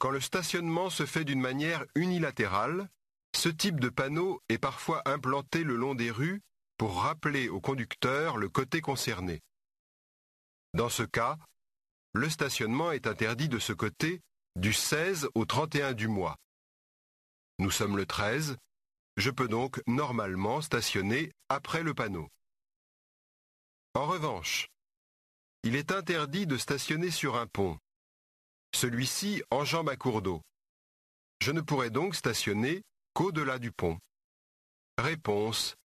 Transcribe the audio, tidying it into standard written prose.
Quand le stationnement se fait d'une manière unilatérale, ce type de panneau est parfois implanté le long des rues pour rappeler au conducteur le côté concerné. Dans ce cas, le stationnement est interdit de ce côté du 16 au 31 du mois. Nous sommes le 13, je peux donc normalement stationner après le panneau. En revanche, il est interdit de stationner sur un pont. Celui-ci enjambe un cours d'eau. Je ne pourrai donc stationner qu'au-delà du pont. Réponse